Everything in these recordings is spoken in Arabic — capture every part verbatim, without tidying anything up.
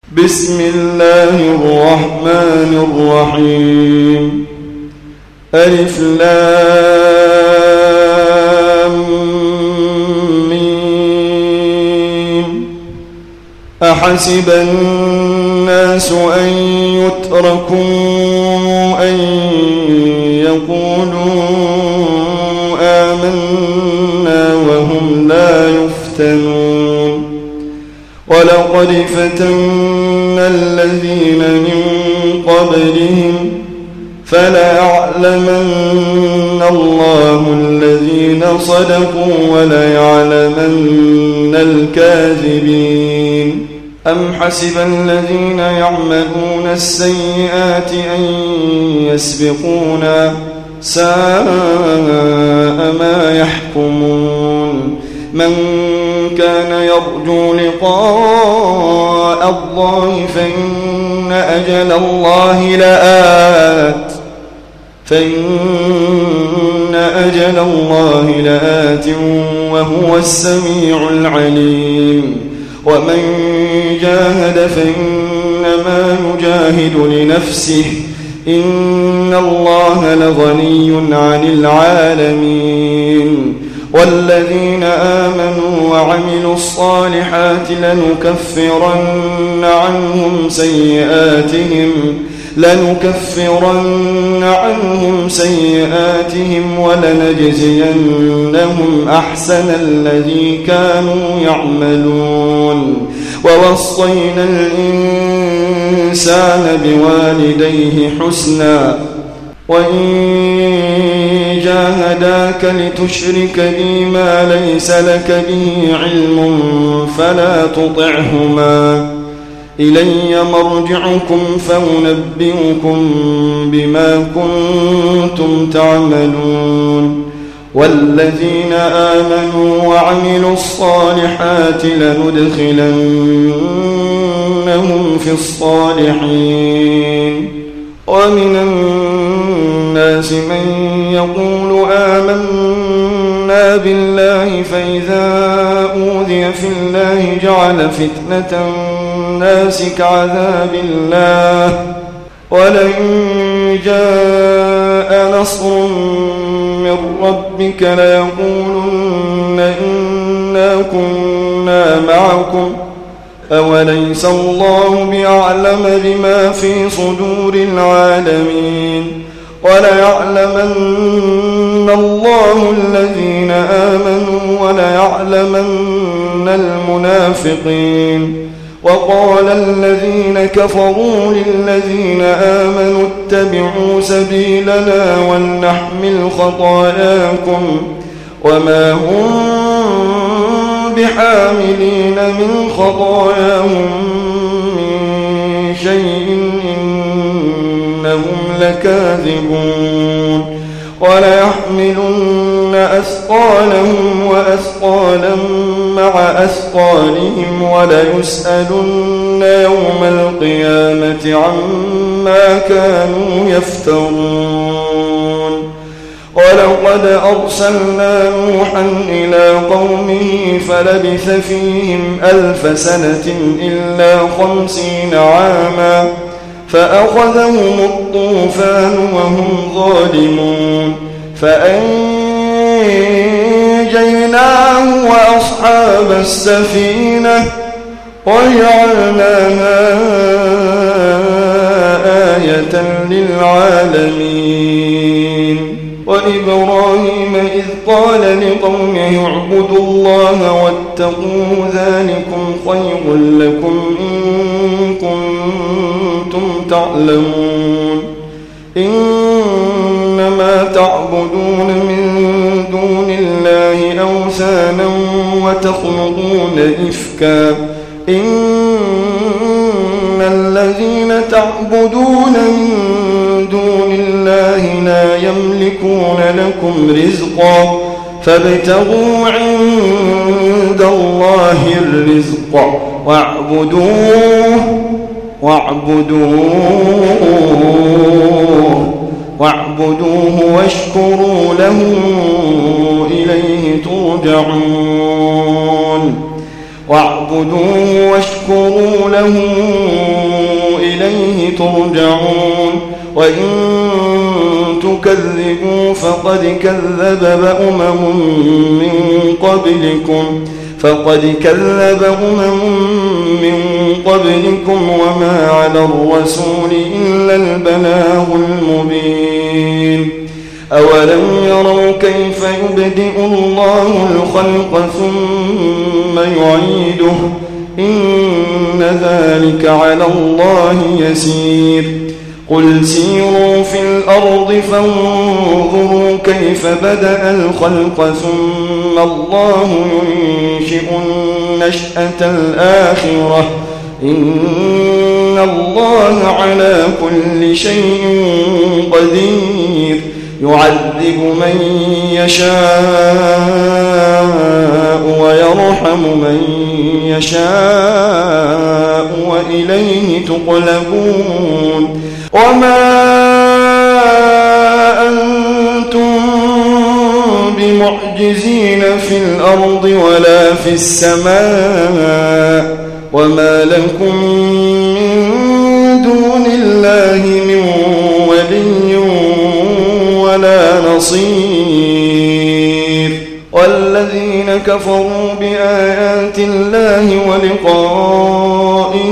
بسم الله الرحمن الرحيم. ألف لام ميم. أحسب الناس أن يتركوا أن يقولوا آمنا وهم لا يفتنون. ولقد فتنا الذين من قبلهم فليعلمن الله الذين صدقوا وليعلمن الكاذبين. أم حسب الذين يعملون السيئات أن يسبقونا ساء ما يحكمون. من كان يرجو لقاء الله فإن أجل الله لآت فإن أجل الله لآت وهو السميع العليم. ومن جاهد فإنما يجاهد لنفسه إن الله لغني عن العالمين. والذين آمنوا وعملوا الصالحات لنكفرن عنهم سيئاتهم لنكفرن عنهم سيئاتهم ولنجزينهم أحسن الذي كانوا يعملون. ووصينا الإنسان بوالديه حسنا وإن جاهداك لتشرك بي ما ليس لك به علم فلا تطعهما إلي مرجعكم فأنبئكم بما كنتم تعملون. والذين آمنوا وعملوا الصالحات لندخلنهم في الصالحين. ومن الناس من يقول آمنا بالله فإذا أوذي في الله جعل فتنة الناس كعذاب الله ولئن جاء نصر من ربك ليقولن إنا كنا معكم أوليس الله بأعلم بما في صدور العالمين. وليعلمن الله الذين آمنوا وليعلمن المنافقين. وقال الذين كفروا للذين آمنوا اتبعوا سبيلنا ولنحمل خطاياكم وما هم بحاملين من خطاياهم من شيء إنهم لكاذبون. وليحملن أثقالهم وأثقالا مع أثقالهم وليسألن يوم القيامة عما كانوا يفترون. ولقد أرسلنا نوحا إلى قومه فلبث فيهم ألف سنة إلا خمسين عاما فأخذهم الطوفان وهم ظالمون فأنجيناه وأصحاب السفينة وجعلناها آية للعالمين. وإبراهيم إذ قال لقومه اعبدوا الله واتقوه ذلكم خير لكم إن كنتم تعلمون. إنما تعبدون من دون الله أوثانا وتخلقون إفكا إن الذين تعبدون من دون الله لا يملكون لكم رزقا فابتغوا عند الله الرزق واعبدوه واعبدوه واعبدوه واشكروا له إليه ترجعون. واعبدوه واشكروا له إليه ترجعون وإن تكذبوا فقد كذب أمم من قبلكم فقد كذب أمم من قبلكم وما على الرسول إلا البلاغ المبين أولم يروا كيف يبدئ الله الخلق ثم يعيده إن ذلك على الله يسير قل سيروا في الأرض فانظروا كيف بدأ الخلق ثم الله ينشئ النشأة الآخرة إن الله على كل شيء قدير يعذب من يشاء ويرحم من يشاء وإليه تقلبون وما أنتم بمعجزين في الأرض ولا في السماء وما لكم من دون الله من ولي ولا نصير والذين كفروا بآيات الله ولقائه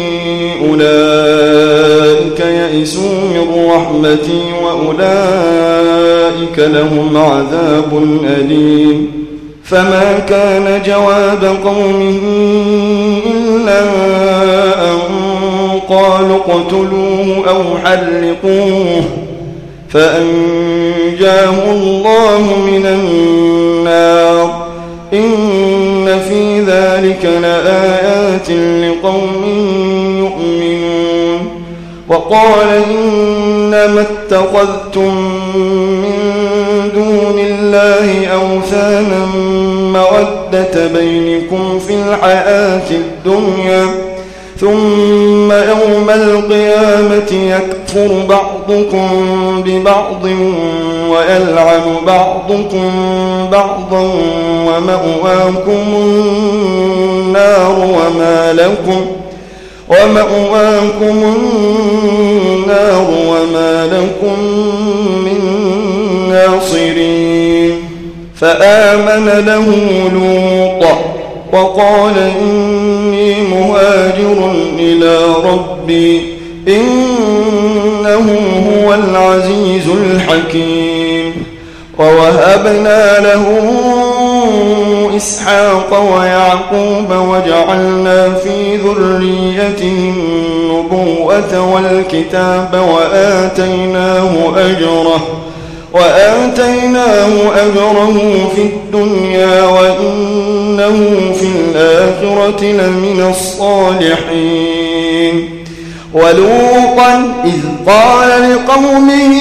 أولئك يئسوا من رحمتي وأولئك لهم عذاب أليم فما كان جواب قومه إلا أن قالوا اقتلوه أو حرقوه فأنجاه الله من النار إن في ذلك لآيات لقوم يؤمنون وقال إنما اتخذتم من دون الله أوثانا مودة بينكم في الحياة الدنيا ثم يوم القيامة يكفر بعضكم ببعض ويلعن بعضكم بعضا ومأواكم النار وما لكم ومأواكم النار وما لكم من ناصرين فآمن له لوط وقال إني مهاجر إلى ربي إنه هو العزيز الحكيم ووهبنا له إسحاق ويعقوب وجعلنا في ذريته النبوة والكتاب وآتيناه أجره وآتيناه أجره في الدنيا وإنه في الآخرة لمن الصالحين ولوطا إذ قال لقومه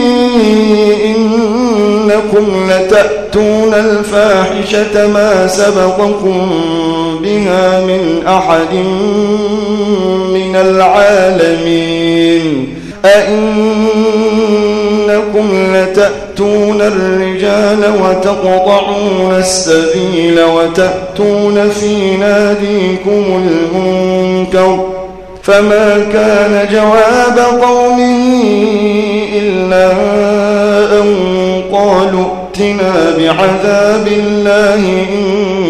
إنكم لتأتون الفاحشة ما سبقكم بها من أحد من العالمين أئنكم لتأتون الرجال وتقطعون السبيل وتأتون في ناديكم المنكر فما كان جواب قومه إلا أن قالوا ائتنا بعذاب الله إن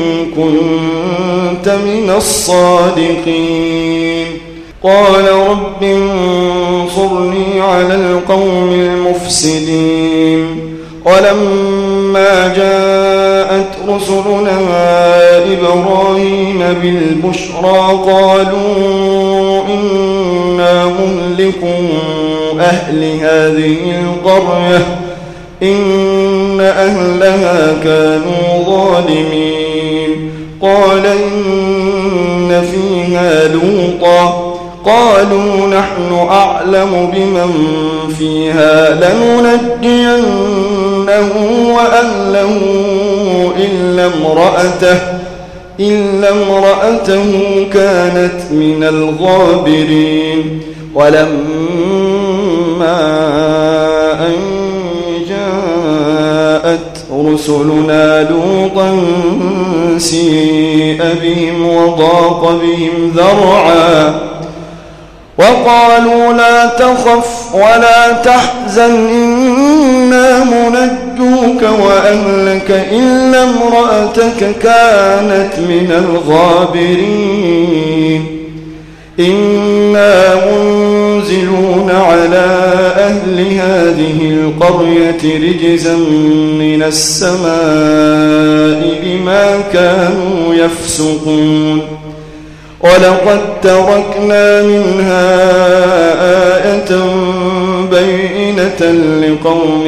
كنت من الصادقين قال رب انصرني على القوم المفسدين ولما جاءت رسلنا إبراهيم بالبشرى قالوا إنا مهلكوا أهل هذه القرية إن أهلها كانوا ظالمين قال إن فيها لوطا قالوا نحن أعلم بمن فيها لننجينه وأهله إلا امرأته إلا امرأته كانت من الغابرين ولما أن جاءت رسلنا لوطا سيء بهم وضاق بهم ذرعا وقالوا لا تخف ولا تحزن إنا منجوك وأهلك إلا امرأتك كانت من الغابرين إنا منزلون على أهل هذه القرية رجزا من السماء بما كانوا يفسقون ولقد تركنا منها آية بينة لقوم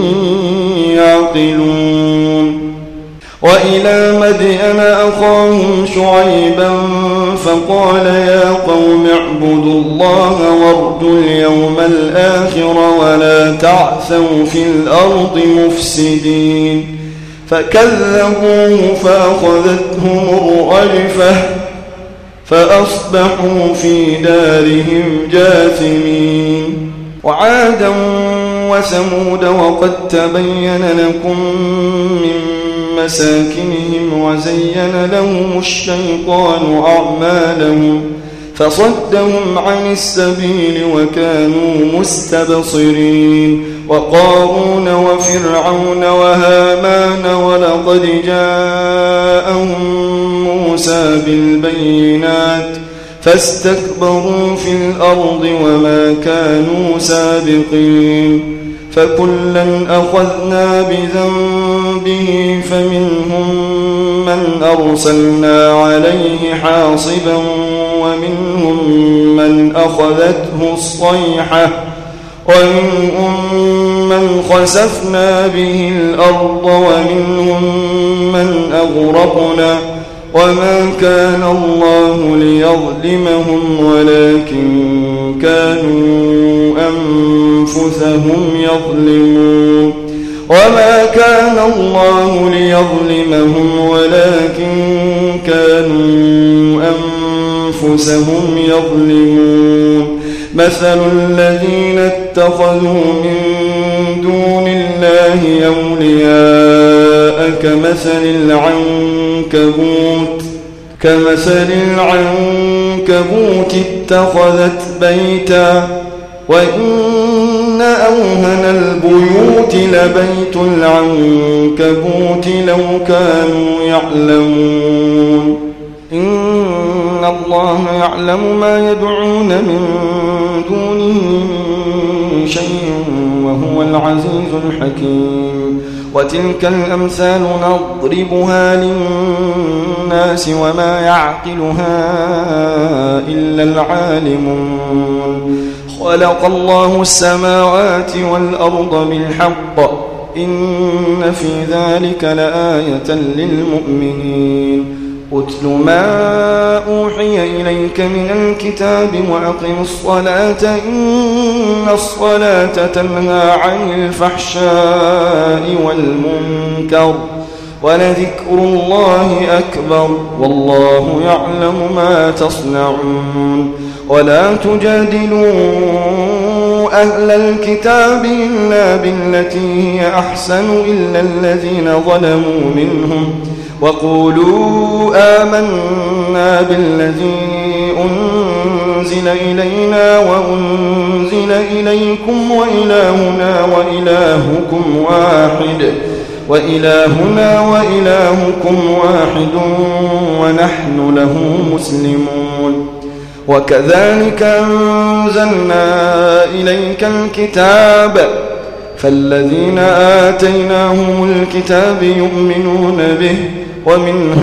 يعقلون وإلى مدين أخاهم شعيبا فقال يا قوم اعبدوا الله وارجوا اليوم الآخر ولا تعثوا في الأرض مفسدين فكذبوه فأخذتهم الرجفة فأصبحوا في دارهم جاثمين وعادا وثمود وقد تبين لكم من مساكنهم وزين لهم الشيطان أعمالهم فصدهم عن السبيل وكانوا مستبصرين وقارون وفرعون وهامان ولقد جاءهم موسى بالبينات فاستكبروا في الأرض وما كانوا سابقين فكلا أخذنا بذنبه فمنهم من أرسلنا عليه حاصبا ومنهم من أخذته الصيحة ومنهم من خسفنا به الأرض ومنهم من أغرقنا وما كان الله ليظلمهم ولكن كانوا أنفسهم يظلمون وما كان الله ليظلمهم ولكن كانوا أنفسهم يظلمون مثل الذين اتخذوا من دون الله أولياء كمثل العنكبوت كمثل العنكبوت اتخذت بيتا وإن أوهن البيوت لبيت العنكبوت لو كانوا يعلمون إن الله يعلم ما يدعون من دونه شيء وهو العزيز الحكيم وتلك الأمثال نضربها للناس وما يعقلها إلا العالمون خلق الله السماوات والأرض بالحق إن في ذلك لآية للمؤمنين أتل ما أوحي إليك من الكتاب وأقم الصلاة إن الصلاة تنهى عن الفحشاء والمنكر ولذكر الله أكبر والله يعلم ما تصنعون ولا تجادلوا أهل الكتاب إلا بالتي هي أحسن إلا الذين ظلموا منهم وقولوا آمنا بالذي أنزل إلينا وأنزل إليكم وإلهنا وإلهكم واحد وإلهنا وإلهكم واحد ونحن له مسلمون وكذلك أنزلنا إليك الكتاب فالذين آتيناهم الكتاب يؤمنون به ومن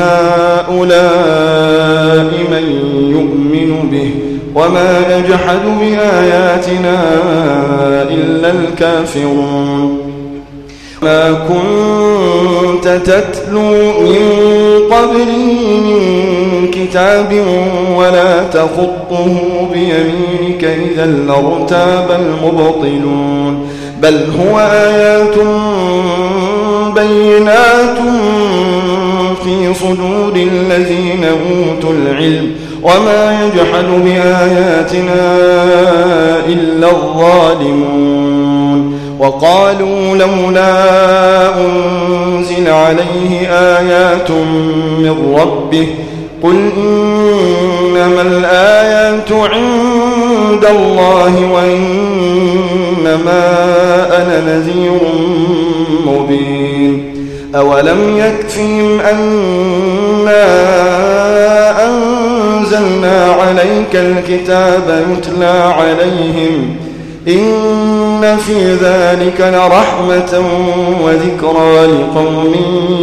هؤلاء من يؤمن به وما يجحد بآياتنا إلا الكافرون ما كنت تتلو من قبله من كتاب ولا تخطه بيمينك إذا لارتاب المبطلون بل هو آيات بينات في صدور الذين أوتوا العلم وما يجحد بآياتنا إلا الظالمون وقالوا لولا أنزل عليه آيات من ربه قل إنما الآيات عند الله وإنما أنا نذير مبين أولم يكفهم أنا أنزلنا عليك الكتاب يتلى عليهم إن في ذلك لرحمة وذكرى لقوم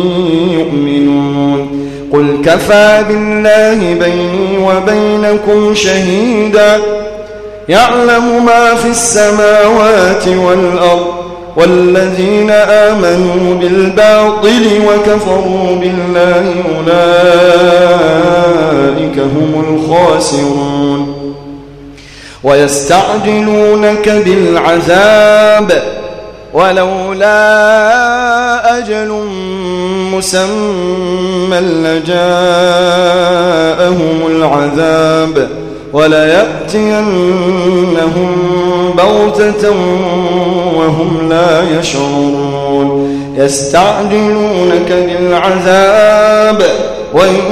يؤمنون قل كفى بالله بيني وبينكم شهيدا يعلم ما في السماوات والأرض والذين آمنوا بالباطل وكفروا بالله أولئك هم الخاسرون ويستعجلونك بالعذاب ولولا أجل مسمى لجاءهم العذاب وليأتينهم بغتة وهم لا يشعرون يستعجلونك بالعذاب وإن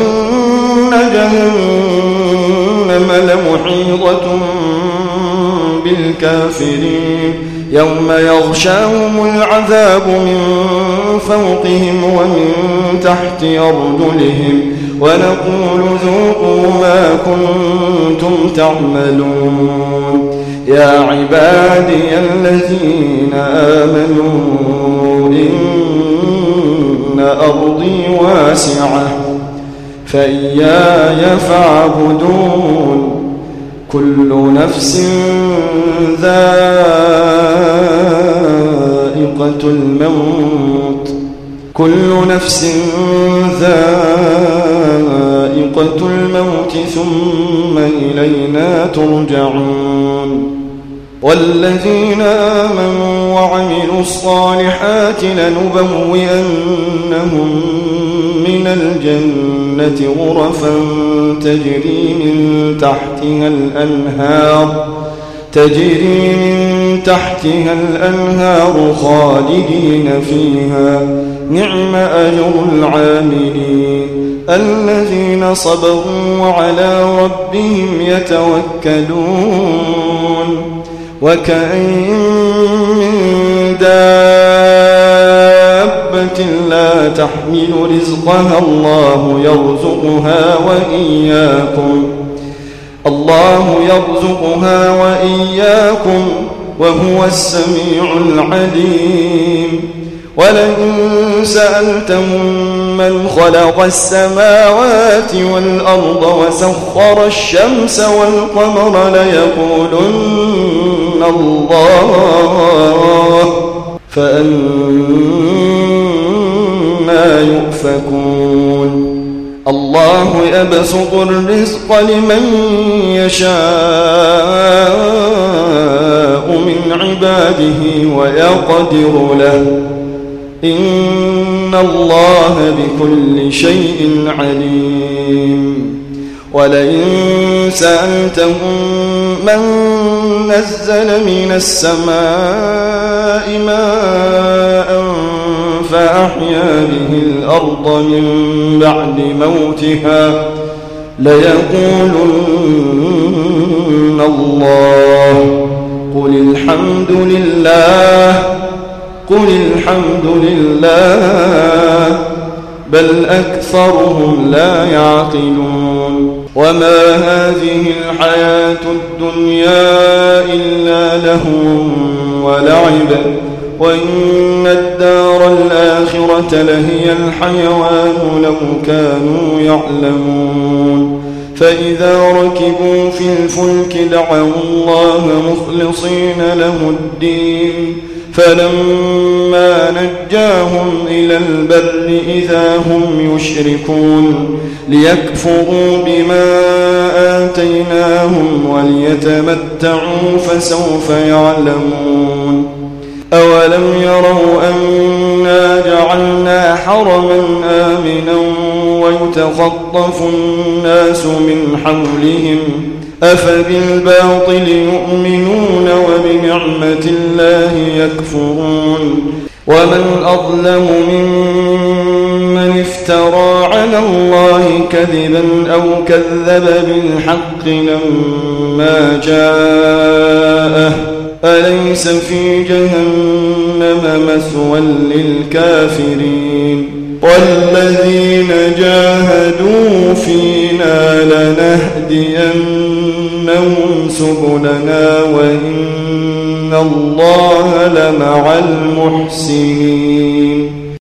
جهنم لمحيطة بالكافرين يوم يغشاهم العذاب من فوقهم ومن تحت أرجلهم ونقول ذوقوا ما كنتم تعملون يا عبادي الذين آمنوا إن أرضي واسعة فإياي فاعبدون كل نفس ذائقة الموت كل نفس ذائقة الموت ثم إلينا ترجعون والذين آمنوا وعملوا الصالحات لنبوئنهم من الجنة غرفا تجري من تحتها الأنهار تجري من تحتها الأنهار خالدين فيها نعم أجر العاملين الذين صبروا وعلى ربهم يتوكلون وكأين من دابة لا تحمل رزقها الله يرزقها وإياكم الله يرزقها وإياكم وهو السميع العليم ولئن سألتهم من خلق السماوات والأرض وسخر الشمس والقمر ليقولن الله فأنى يؤفكون الله يبسط الرزق لمن يشاء من عباده ويقدر له إن الله بكل شيء عليم ولئن سألتهم من نزل من السماء ماء فأحيا به الأرض من بعد موتها ليقولن الله قل الحمد لله قل الحمد لله بل أكثرهم لا يعقلون وما هذه الحياة الدنيا إلا لهو ولعب وإن الدار الآخرة لهي الحيوان لو كانوا يعلمون فإذا ركبوا في الفلك دعوا الله مخلصين له الدين فلما نجاهم إلى البر إذا هم يشركون ليكفروا بما آتيناهم وليتمتعوا فسوف يعلمون أولم يروا أنا جعلنا حرما آمنا ويتخطف الناس من حولهم أفبالباطل يؤمنون وبنعمة الله يكفرون ومن أظلم ممن افترى على الله كذبا أو كذب بالحق لما جاءه أليس في جهنم مثوى للكافرين والذين جاهدوا فينا لنهدينهم سبلنا وإن الله لمع المحسنين